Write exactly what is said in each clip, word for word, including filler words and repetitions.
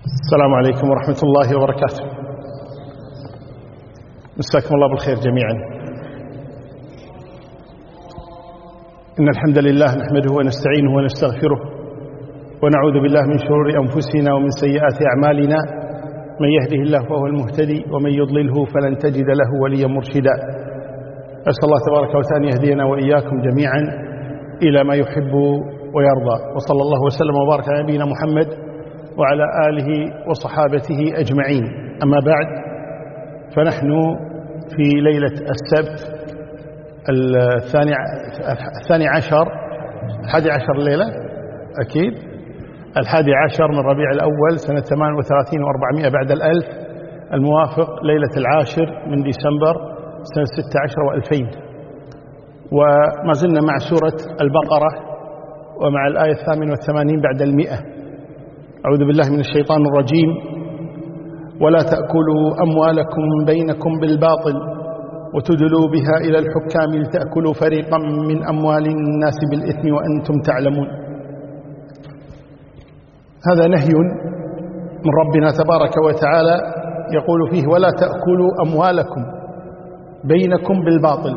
السلام عليكم ورحمة الله وبركاته. مساكم الله بالخير جميعا. إن الحمد لله نحمده ونستعينه ونستغفره ونعوذ بالله من شرور أنفسنا ومن سيئات أعمالنا. من يهده الله فهو المهتدي ومن يضلله فلن تجد له وليا مرشدا. أسأل الله تبارك وتعالى أن يهدينا وإياكم جميعا إلى ما يحب ويرضى. وصلى الله وسلم وبارك على نبينا محمد وعلى آله وصحابته أجمعين. أما بعد، فنحن في ليلة السبت الثاني الثاني عشر الحادي عشر الليلة أكيد الحادي عشر من ربيع الأول سنة ثمان وثلاثين وأربعمائة بعد الألف، الموافق ليلة العاشر من ديسمبر سنة ستة عشر وألفين. وما زلنا مع سورة البقرة ومع الآية الثامنة والثمانين بعد المئة. أعوذ بالله من الشيطان الرجيم. ولا تأكلوا أموالكم بينكم بالباطل وتدلوا بها إلى الحكام لتأكلوا فريقا من أموال الناس بالإثم وأنتم تعلمون. هذا نهي من ربنا تبارك وتعالى يقول فيه: ولا تأكلوا أموالكم بينكم بالباطل.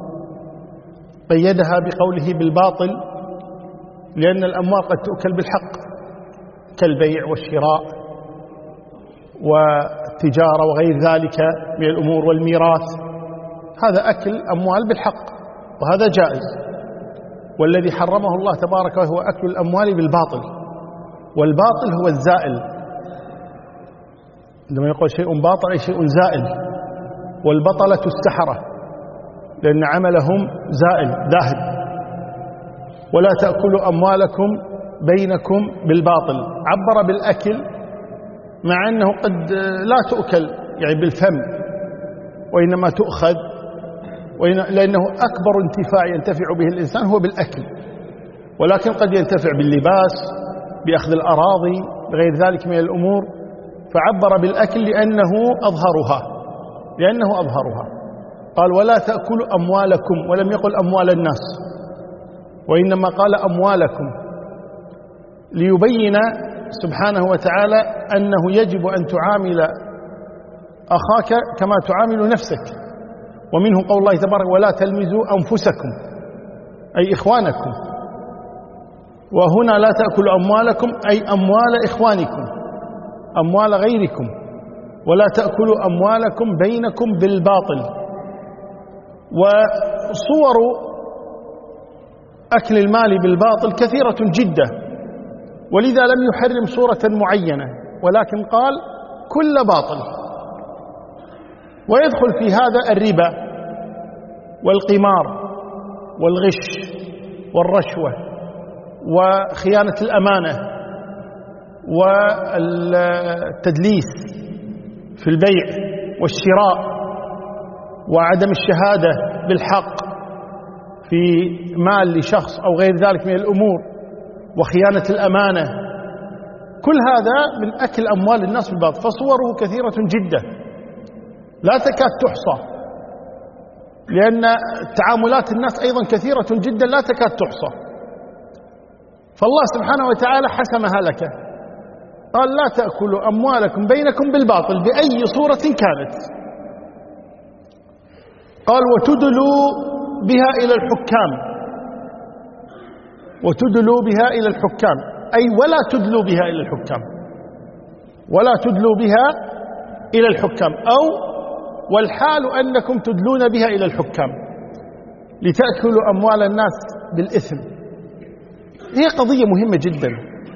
قيدها بقوله بالباطل لأن الأموال قد تؤكل بالحق كالبيع والشراء والتجارة وغير ذلك من الأمور والميراث. هذا أكل أموال بالحق وهذا جائز. والذي حرمه الله تبارك وهو أكل الأموال بالباطل. والباطل هو الزائل. عندما يقول شيء باطل أي شيء زائل. والبطلة السحرة لأن عملهم زائل ذاهب. ولا تأكلوا أموالكم بينكم بالباطل. عبر بالأكل مع أنه قد لا تؤكل يعني بالفم، وإنما تؤخذ، لأنه أكبر انتفاع ينتفع به الإنسان هو بالأكل، ولكن قد ينتفع باللباس، بأخذ الأراضي، بغير ذلك من الأمور. فعبر بالأكل لأنه أظهرها لأنه أظهرها قال: ولا تأكلوا أموالكم، ولم يقل أموال الناس، وإنما قال أموالكم، ليبين سبحانه وتعالى أنه يجب أن تعامل أخاك كما تعامل نفسك. ومنه قول الله تبارك: ولا تلمزوا أنفسكم، أي إخوانكم. وهنا لا تأكلوا أموالكم أي أموال إخوانكم، أموال غيركم. ولا تأكلوا أموالكم بينكم بالباطل. وصور أكل المال بالباطل كثيرة جدا، ولذا لم يحرم صورة معينة، ولكن قال كل باطل. ويدخل في هذا الربا والقمار والغش والرشوة وخيانة الأمانة والتدليس في البيع والشراء وعدم الشهادة بالحق في مال لشخص أو غير ذلك من الأمور وخيانة الأمانة. كل هذا من أكل أموال الناس بالباطل. فصوره كثيرة جدا لا تكاد تحصى، لأن تعاملات الناس أيضا كثيرة جدا لا تكاد تحصى. فالله سبحانه وتعالى حسمها لك، قال: لا تأكلوا أموالكم بينكم بالباطل بأي صورة كانت. قال: وتدلوا بها إلى الحكام. وتدلوا بها إلى الحكام أي ولا تدلوا بها إلى الحكام، ولا تدلوا بها إلى الحكام، أو والحال أنكم تدلون بها إلى الحكام لتأكلوا أموال الناس بالإثم. هي قضية مهمة جدا.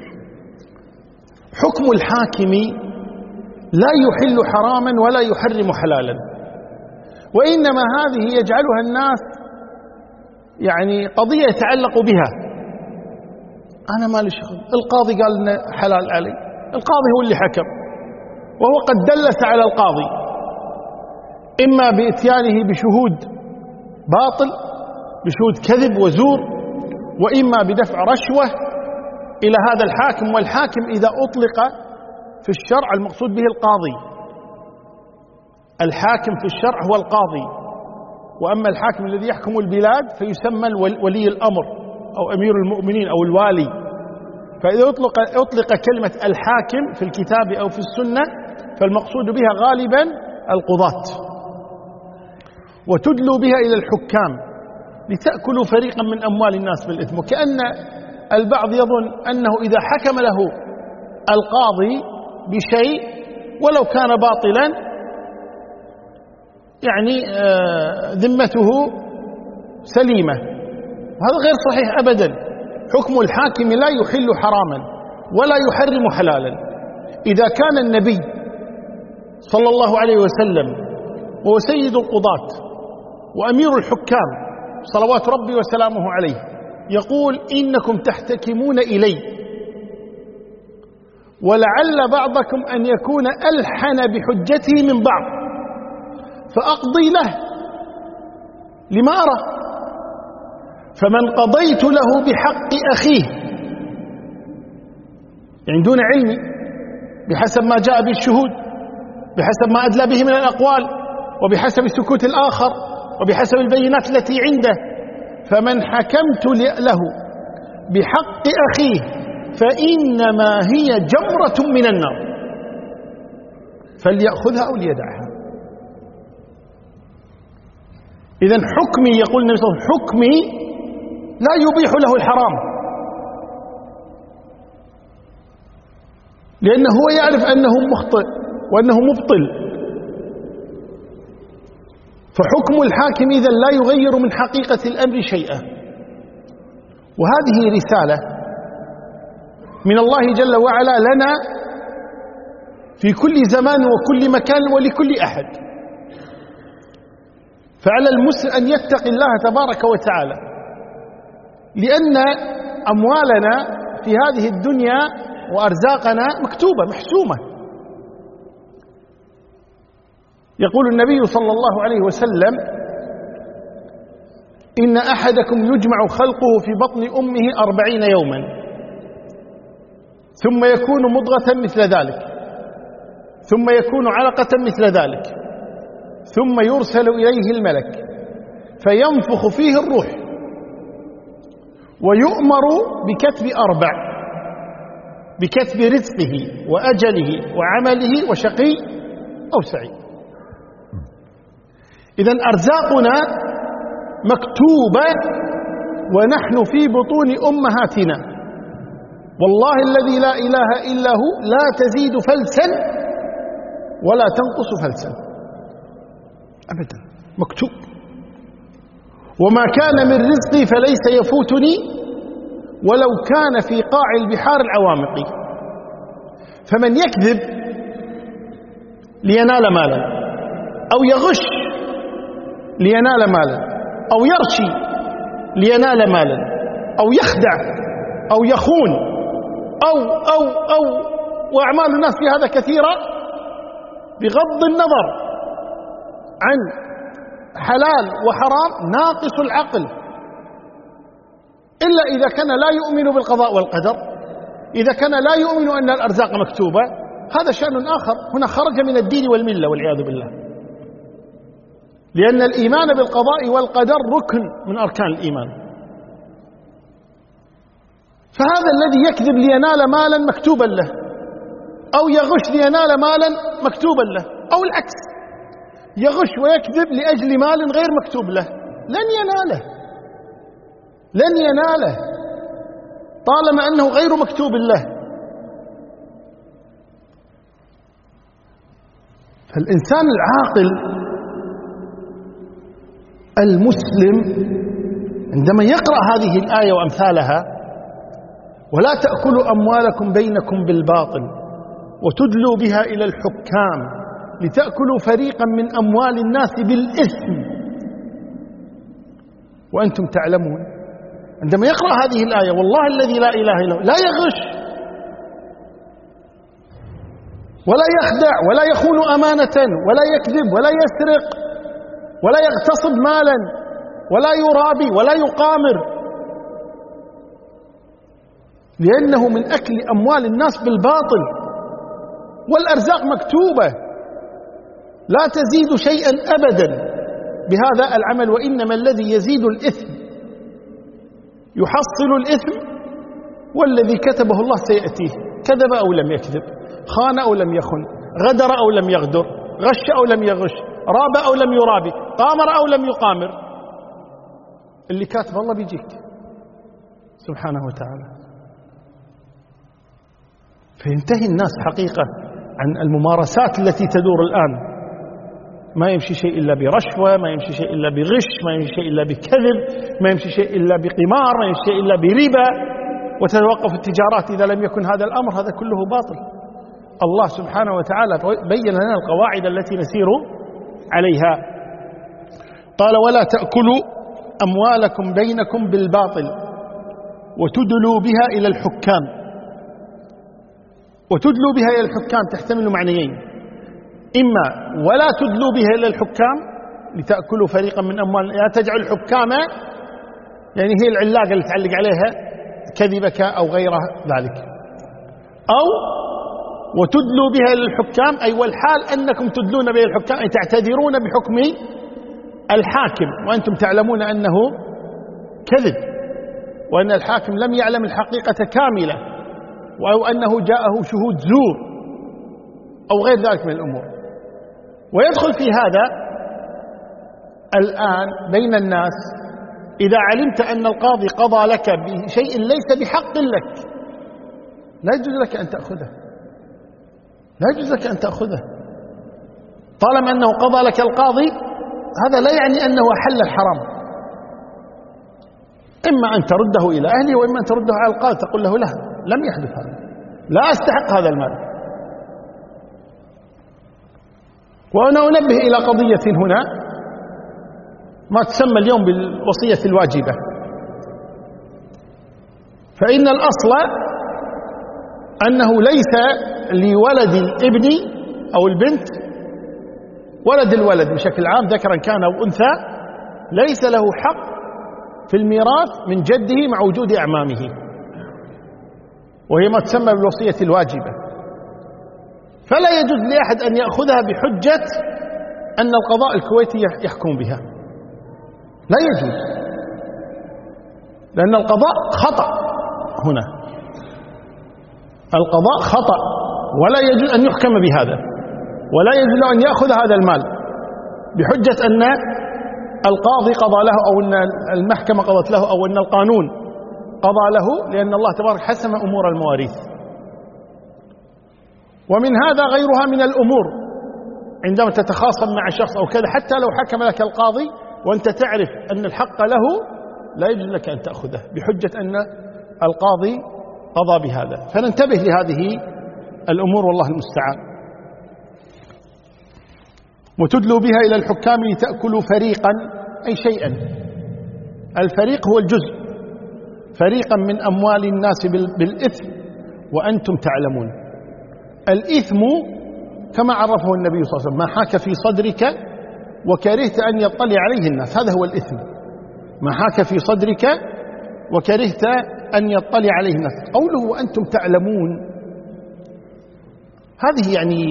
حكم الحاكم لا يحل حراما ولا يحرم حلالا، وإنما هذه يجعلها الناس يعني قضية يتعلق بها. أنا ما لي شغل، القاضي قال لنا حلال علي، القاضي هو اللي حكم، وهو قد دلس على القاضي إما بإتيانه بشهود باطل، بشهود كذب وزور، وإما بدفع رشوة إلى هذا الحاكم. والحاكم إذا أطلق في الشرع المقصود به القاضي. الحاكم في الشرع هو القاضي، وأما الحاكم الذي يحكم البلاد فيسمى ولي الأمر أو أمير المؤمنين أو الوالي. فإذا أطلق, أطلق كلمة الحاكم في الكتاب أو في السنة فالمقصود بها غالبا القضاة، وتدلوا بها إلى الحكام لتأكلوا فريقا من أموال الناس بالإثم. وكأن البعض يظن أنه إذا حكم له القاضي بشيء ولو كان باطلا يعني ذمته سليمة، وهذا غير صحيح أبدا. حكم الحاكم لا يحل حراما ولا يحرم حلالا. إذا كان النبي صلى الله عليه وسلم وهو سيد القضاة وأمير الحكام صلوات ربي وسلامه عليه يقول إنكم تحتكمون إلي ولعل بعضكم أن يكون ألحن بحجته من بعض فأقضي له لما أرى، فمن قضيت له بحق أخيه يعني دون علمي بحسب ما جاء بالشهود، بحسب ما أدلى به من الأقوال، وبحسب سكوت الآخر، وبحسب البينات التي عنده، فمن حكمت له بحق أخيه فإنما هي جمرة من النار فليأخذها أو ليدعها. إذن حكمي، يقول النبي صلى الله عليه وسلم، حكمي لا يبيح له الحرام، لأنه هو يعرف أنه مخطئ وأنه مبطل. فحكم الحاكم إذن لا يغير من حقيقة الأمر شيئا. وهذه رسالة من الله جل وعلا لنا في كل زمان وكل مكان ولكل أحد. فعلى المسلم أن يتقي الله تبارك وتعالى، لأن أموالنا في هذه الدنيا وأرزاقنا مكتوبة محسومة. يقول النبي صلى الله عليه وسلم: إن أحدكم يجمع خلقه في بطن أمه أربعين يوما ثم يكون مضغة مثل ذلك ثم يكون علقة مثل ذلك ثم يرسل إليه الملك فينفخ فيه الروح ويؤمر بكتب أربع: بكتب رزقه وأجله وعمله وشقي أو سعيد. إذن أرزاقنا مكتوبة ونحن في بطون أمهاتنا، والله الذي لا إله إلا هو لا تزيد فلسا ولا تنقص فلسا أبدا، مكتوب. وما كان من رزقي فليس يفوتني ولو كان في قاع البحار العوامق. فمن يكذب لينال مالا أو يغش لينال مالا أو يرشي لينال مالا أو يخدع أو يخون أو أو أو وأعمال الناس في هذا كثيرة، بغض النظر عن حلال وحرام، ناقص العقل، إلا إذا كان لا يؤمن بالقضاء والقدر. إذا كان لا يؤمن أن الأرزاق مكتوبة هذا شأن آخر، هنا خرج من الدين والملة والعياذ بالله، لأن الإيمان بالقضاء والقدر ركن من أركان الإيمان. فهذا الذي يكذب لينال مالا مكتوبا له أو يغش لينال مالا مكتوبا له، أو العكس، يغش ويكذب لأجل مال غير مكتوب له، لن يناله لن يناله طالما أنه غير مكتوب له. فالإنسان العاقل المسلم عندما يقرأ هذه الآية وأمثالها: ولا تأكلوا أموالكم بينكم بالباطل وتدلوا بها إلى الحكام لتأكلوا فريقا من أموال الناس بالإثم وأنتم تعلمون، عندما يقرأ هذه الآية والله الذي لا إله إلا هو لا يغش ولا يخدع ولا يخون أمانة ولا يكذب ولا يسرق ولا يغتصب مالا ولا يرابي ولا يقامر، لأنه من أكل أموال الناس بالباطل. والأرزاق مكتوبة لا تزيد شيئا أبدا بهذا العمل، وإنما الذي يزيد الإثم يحصل الإثم والذي كتبه الله سيأتيه، كذب أو لم يكذب، خان أو لم يخن، غدر أو لم يغدر، غش أو لم يغش، راب أو لم يرابي، قامر أو لم يقامر، اللي كاتب الله بيجيك سبحانه وتعالى. فينتهي الناس حقيقة عن الممارسات التي تدور الآن، ما يمشي شيء إلا برشوة، ما يمشي شيء إلا بغش، ما يمشي شيء إلا بكذب، ما يمشي شيء إلا بقمار، ما يمشي شيء إلا بربا، وتتوقف التجارات إذا لم يكن هذا الأمر. هذا كله باطل. الله سبحانه وتعالى بين لنا القواعد التي نسير عليها. قال: ولا تأكلوا أموالكم بينكم بالباطل وتدلوا بها إلى الحكام. وتدلوا بها إلى الحكام تحتمل معنيين: إما ولا تدلوا بها إلى الحكام لتأكلوا فريقا من أموال، يعني تجعل الحكام يعني هي العلاقة اللي تعلق عليها كذبك أو غير ذلك، أو وتدلوا بها إلى الحكام أي والحال أنكم تدلون بها الحكام، أي تعتذرون بحكم الحاكم وأنتم تعلمون أنه كذب، وأن الحاكم لم يعلم الحقيقة كاملة، أو أنه جاءه شهود زور أو غير ذلك من الأمور. ويدخل في هذا الآن بين الناس إذا علمت أن القاضي قضى لك بشيء ليس بحق لك، لا يجوز لك أن تأخذه، لا يجوز لك أن تأخذه طالما أنه قضى لك القاضي. هذا لا يعني أنه أحل الحرام، إما أن ترده إلى أهله وإما أن ترده على القاضي، تقول له: لا، لم يحدث هذا، لا أستحق هذا المال. وأنا أنبه إلى قضية هنا ما تسمى اليوم بالوصية الواجبة. فإن الأصل أنه ليس لولد الابن أو البنت، ولد الولد بشكل عام ذكرا كان أو أنثى، ليس له حق في الميراث من جده مع وجود أعمامه، وهي ما تسمى بالوصية الواجبة. فلا يجوز لأحد أن يأخذها بحجة أن القضاء الكويتي يحكم بها، لا يجوز، لأن القضاء خطأ هنا، القضاء خطأ، ولا يجوز أن يحكم بهذا، ولا يجوز أن يأخذ هذا المال بحجة أن القاضي قضى له أو أن المحكمة قضت له أو أن القانون قضى له، لأن الله تبارك حسم أمور المواريث. ومن هذا غيرها من الأمور، عندما تتخاصم مع شخص أو كذا، حتى لو حكم لك القاضي وأنت تعرف أن الحق له، لا يجوز لك أن تأخذه بحجة أن القاضي قضى بهذا. فننتبه لهذه الأمور والله المستعان. وتدلوا بها إلى الحكام لتأكلوا فريقا أي شيئا، الفريق هو الجزء، فريقا من أموال الناس بالإثم وأنتم تعلمون. الإثم كما عرفه النبي صلى الله عليه وسلم: ما حاك في صدرك وكرهت أن يطلع عليه الناس، هذا هو الإثم. ما حاك في صدرك وكرهت أن يطلع عليه الناس. قوله وأنتم تعلمون، هذه يعني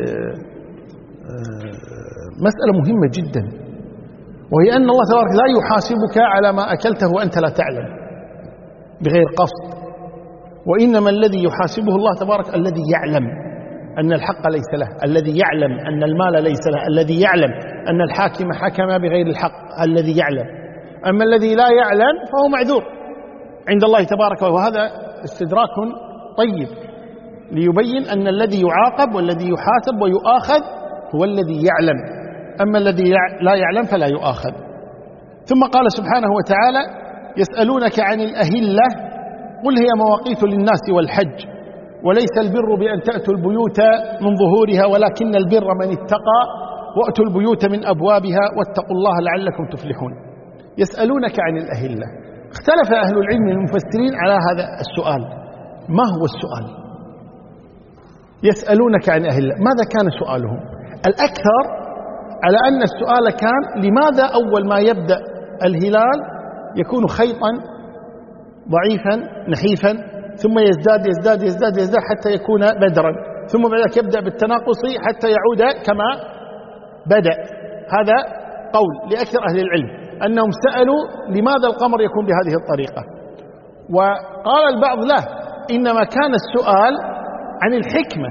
مسألة مهمة جدا، وهي أن الله تبارك لا يحاسبك على ما أكلته وأنت لا تعلم بغير قصد، وإنما الذي يحاسبه الله تبارك الذي يعلم أن الحق ليس له، الذي يعلم أن المال ليس له، الذي يعلم أن الحاكم حكم بغير الحق، الذي يعلم. أما الذي لا يعلم فهو معذور عند الله تبارك. وهذا استدراك طيب ليبين أن الذي يعاقب والذي يحاسب ويؤاخذ هو الذي يعلم، أما الذي لا يعلم فلا يؤاخذ. ثم قال سبحانه وتعالى: يسألونك عن الأهلة قل هي مواقيت للناس والحج وليس البر بأن تأتوا البيوت من ظهورها ولكن البر من اتقى وأتوا البيوت من أبوابها واتقوا الله لعلكم تفلحون. يسألونك عن الأهلة، اختلف أهل العلم المفسرين على هذا السؤال، ما هو السؤال؟ يسألونك عن أهلة، ماذا كان سؤالهم؟ الأكثر على أن السؤال كان: لماذا أول ما يبدأ الهلال يكون خيطا ضعيفا نحيفا ثم يزداد يزداد يزداد يزداد حتى يكون بدرا، ثم بعد ذلك يبدأ بالتناقص حتى يعود كما بدأ. هذا قول لأكثر أهل العلم أنهم سألوا لماذا القمر يكون بهذه الطريقة، وقال البعض لا، إنما كان السؤال عن الحكمة.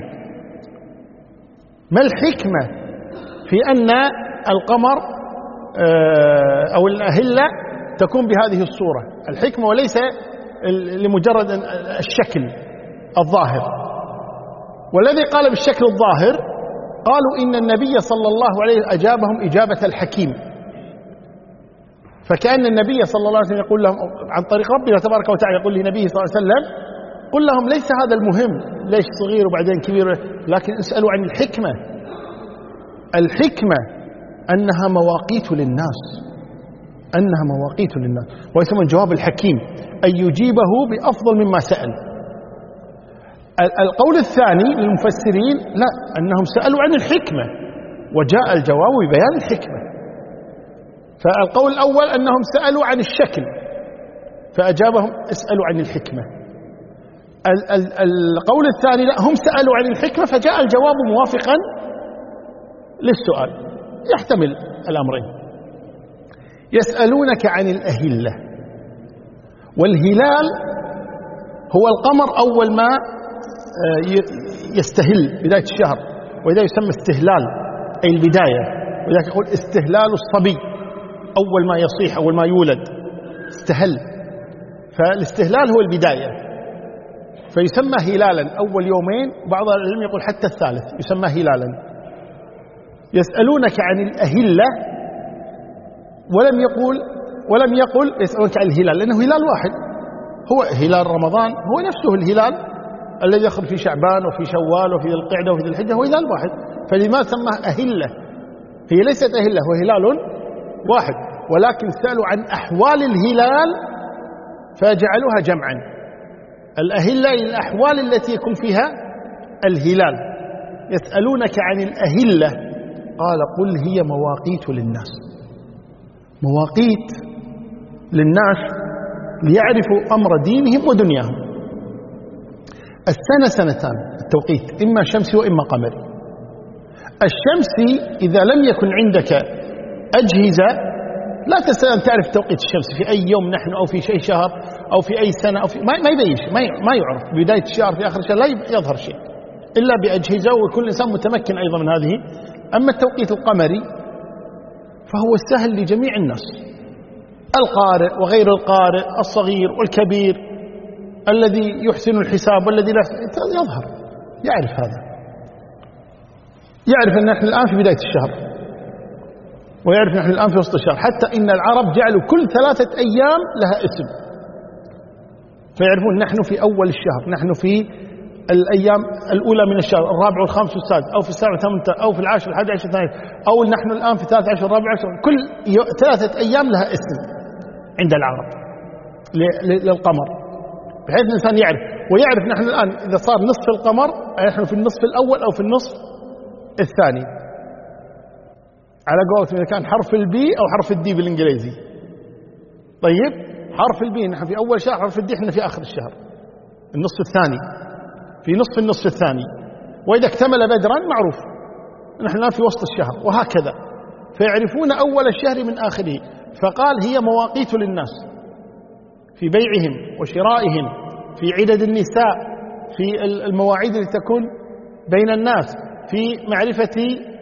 ما الحكمة في أن القمر أو الأهلة تكون بهذه الصورة؟ الحكمة وليس لمجرد الشكل الظاهر. والذي قال بالشكل الظاهر قالوا إن النبي صلى الله عليه وسلم أجابهم إجابة الحكيم، فكأن النبي صلى الله عليه وسلم يقول لهم عن طريق ربنا تبارك وتعالى، يقول لنبيه صلى الله عليه وسلم قل لهم ليس هذا المهم، ليش صغير وبعدين كبير، لكن اسألوا عن الحكمة. الحكمة أنها مواقيت للناس، أنها مواقيت للناس، ويسمى الجواب الحكيم أن يجيبه بأفضل مما سأل. القول الثاني للمفسرين لا، أنهم سألوا عن الحكمة وجاء الجواب ببيان الحكمة. فالقول الأول أنهم سألوا عن الشكل فأجابهم اسألوا عن الحكمة. القول الثاني لا، هم سألوا عن الحكمة فجاء الجواب موافقا للسؤال، يحتمل الأمرين. يسألونك عن الأهلة، والهلال هو القمر أول ما يستهل بداية الشهر، وإذا يسمى استهلال أي البداية، وإذا يقول استهلال الصبي أول ما يصيح أول ما يولد استهل، فالاستهلال هو البداية، فيسمى هلالا أول يومين، بعض العلم يقول حتى الثالث يسمى هلالا. يسألونك عن الأهلة ولم يقول ولم يقل يسألونك عن الهلال، لأنه هلال واحد، هو هلال رمضان هو نفسه الهلال الذي يدخل في شعبان وفي شوال وفي ذي القعدة وفي ذي الحجة، هو هلال واحد، فلما سماه أهلة؟ هي ليست أهلة، هو هلال واحد، ولكن سألوا عن أحوال الهلال فجعلوها جمعا. الأهلة الأحوال التي يكون فيها الهلال. يسألونك عن الأهلة قال قل هي مواقيت للناس، مواقيت للناس ليعرفوا أمر دينهم ودنياهم. السنة سنتان التوقيت، إما شمسي وإما قمري. الشمسي إذا لم يكن عندك أجهزة لا تستطيع أن تعرف توقيت الشمس في أي يوم نحن، أو في شيء شهر، أو في أي سنة، أو في ما ما يبين شيء، ما يعرف بداية الشهر في آخر الشهر، لا يظهر شيء إلا بأجهزة، وكل إنسان متمكن أيضا من هذه. أما التوقيت القمري فهو سهل لجميع الناس، القارئ وغير القارئ، الصغير والكبير، الذي يحسن الحساب والذي لا يظهر يعرف هذا، يعرف أن نحن الآن في بداية الشهر، ويعرف نحن الآن في وسط الشهر. حتى إن العرب جعلوا كل ثلاثة أيام لها اسم، فيعرفون نحن في أول الشهر، نحن في الأيام الأولى من الشهر، الرابع والخامس والسادس، أو في السابع والثامن، أو في العاشر والحادي عشر والثاني، أو نحن الآن في الثالث عشر والرابع عشر. كل ثلاثة أيام لها اسم عند العرب للقمر، بحيث الإنسان يعرف، ويعرف نحن الآن إذا صار نصف القمر نحن في النصف الأول أو في النصف الثاني، على قولتهم إذا كان حرف البي أو حرف الدي بالإنجليزي. طيب حرف البي نحن في أول شهر، حرف الدي نحن في آخر الشهر، النصف الثاني، في نصف النصف الثاني. وإذا اكتمل بدرا معروف نحن الآن في وسط الشهر، وهكذا. فيعرفون أول الشهر من آخره. فقال هي مواقيت للناس في بيعهم وشرائهم، في عدد النساء، في المواعيد التي تكون بين الناس، في معرفة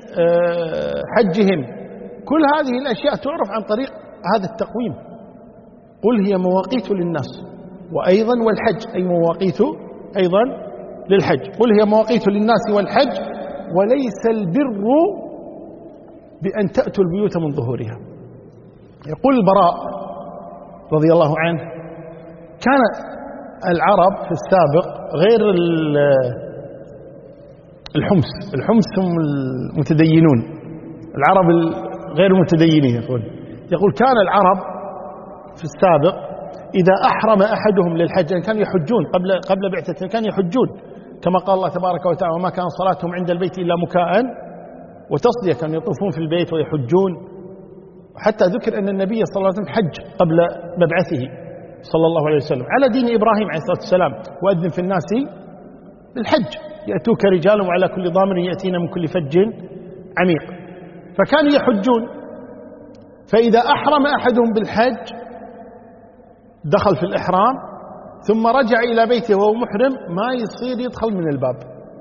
حجهم. كل هذه الأشياء تعرف عن طريق هذا التقويم. قل هي مواقيت للناس، وأيضا والحج أي مواقيت أيضا للحج. قل هي مواقيت للناس والحج وليس البر بأن تأتوا البيوت من ظهورها. يقول البراء رضي الله عنه كان العرب في السابق غير الحمص، الحمص هم المتدينون، العرب غير المتدينين. يقول يقول كان العرب في السابق إذا أحرم أحدهم للحج، يعني كانوا يحجون قبل قبل بعثته، كانوا يحجون كما قال الله تبارك وتعالى وما كان صلاتهم عند البيت إلا مكاء وتصدية، كانوا يطوفون في البيت ويحجون. حتى ذكر أن النبي صلى الله عليه وسلم حج قبل مبعثه صلى الله عليه وسلم على دين إبراهيم عليه الصلاة والسلام، وأذن في الناس بالحج يأتوك رجال وعلى كل ضامر يأتينا من كل فج عميق. فكانوا يحجون، فإذا أحرم أحدهم بالحج دخل في الإحرام ثم رجع إلى بيته وهو محرم ما يصير يدخل من الباب.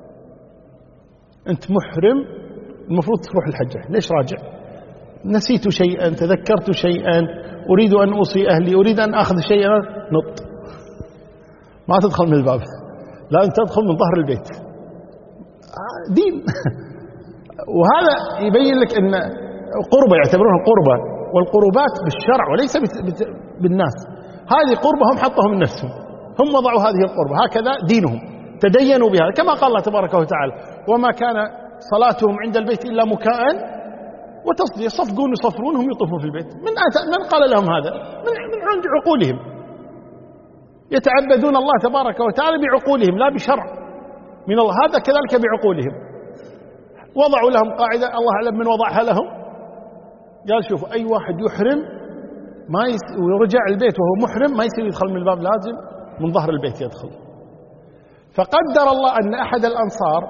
أنت محرم المفروض تروح الحجة، ليش راجع؟ نسيت شيئا، تذكرت شيئا، أريد أن أوصي أهلي، أريد أن أخذ شيئا، نط، ما تدخل من الباب، لا أنت تدخل من ظهر البيت. دين. وهذا يبين لك أن قربة، يعتبرونها قربة، والقربات بالشرع وليس بالناس. هذه قربة هم حطهم من نفسهم، هم وضعوا هذه القربة، هكذا دينهم، تدينوا بها، كما قال الله تبارك وتعالى: وما كان صلاتهم عند البيت إلا مكاء وتصدية، يصفقون يصفرون هم يطوفون في البيت. من من قال لهم هذا؟ من, من عند عقولهم، يتعبدون الله تبارك وتعالى بعقولهم لا بشرع من الله. هذا كذلك بعقولهم. وضعوا لهم قاعدة، الله أعلم من وضعها لهم، قال شوفوا أي واحد يحرم ما يس... ورجع البيت وهو محرم ما يصير يدخل من الباب، لازم من ظهر البيت يدخل. فقدر الله أن أحد الأنصار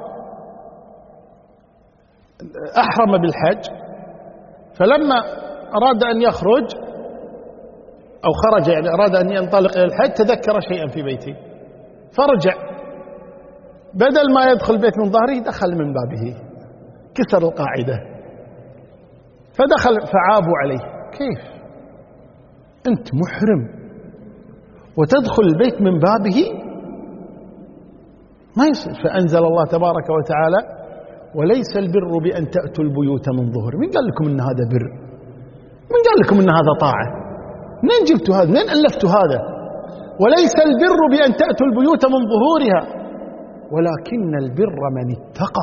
أحرم بالحج، فلما أراد أن يخرج أو خرج يعني أراد أن ينطلق إلى الحج تذكر شيئا في بيته فرجع، بدل ما يدخل البيت من ظهره دخل من بابه، كسر القاعدة فدخل فعابوا عليه. كيف أنت محرم وتدخل البيت من بابه؟ ما يصير. فأنزل الله تبارك وتعالى: وليس البر بأن تأتوا البيوت من ظهور. من قال لكم إن هذا بر؟ من قال لكم إن هذا طاعة؟ منين جبتوا هذا؟ منين ألفتوا هذا؟ وليس البر بأن تأتوا البيوت من ظهورها ولكن البر من اتقى.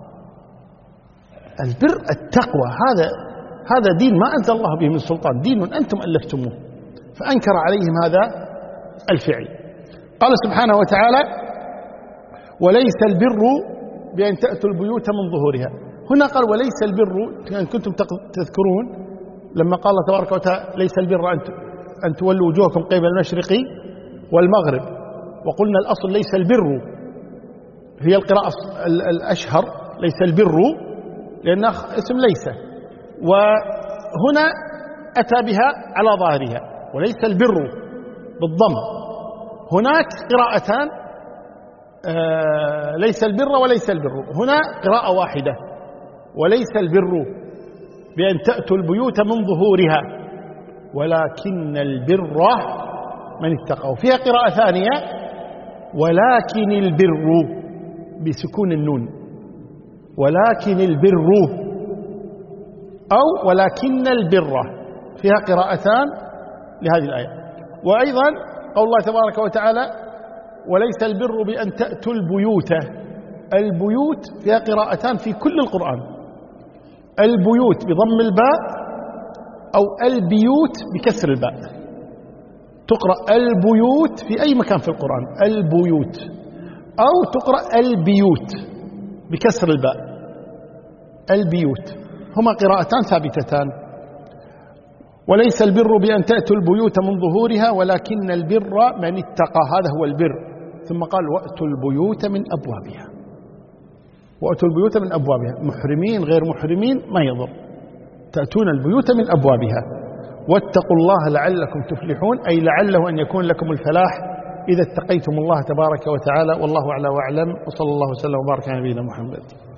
البر التقوى، هذا هذا دين ما أنزل الله به من سلطان، دين أنتم ألفتموه. فأنكر عليهم هذا الفعل. قال سبحانه وتعالى: وليس البر بأن تأتوا البيوت من ظهورها. هنا قال وليس البر، إن كنتم تذكرون لما قال الله تبارك وتعالى: ليس البر أن تولوا وجوهكم قبل المشرق والمغرب، وقلنا الأصل ليس البر، هي القراءة الأشهر ليس البر لأنها اسم ليس، وهنا أتى بها على ظاهرها وليس البر بالضم. هناك قراءتان، آه ليس البر وليس البر، هنا قراءة واحدة وليس البر بأن تأتوا البيوت من ظهورها ولكن البر من اتقى. وفيها قراءة ثانية ولكن البر بسكون النون، ولكن البر أو ولكن البر، فيها قراءتان لهذه الآية. وأيضا قول الله تبارك وتعالى: وليس البر بأن تأتوا البيوت. البيوت فيها قراءتان في كل القرآن، البيوت بضم الباء أو البيوت بكسر الباء. تقرأ البيوت في أي مكان في القرآن، البيوت، أو تقرأ البيوت بكسر الباء، البيوت. هما قراءتان ثابتتان. وليس البر بأن تأتوا البيوت من ظهورها ولكن البر من اتقى، هذا هو البر. ثم قال: وأتوا البيوت من أبوابها. وأتوا البيوت من أبوابها، محرمين غير محرمين ما يضر، تأتون البيوت من أبوابها. واتقوا الله لعلكم تفلحون، أي لعله أن يكون لكم الفلاح إذا اتقيتم الله تبارك وتعالى. والله أعلى وأعلم، وصلى الله وسلم وبارك على نبينا محمد.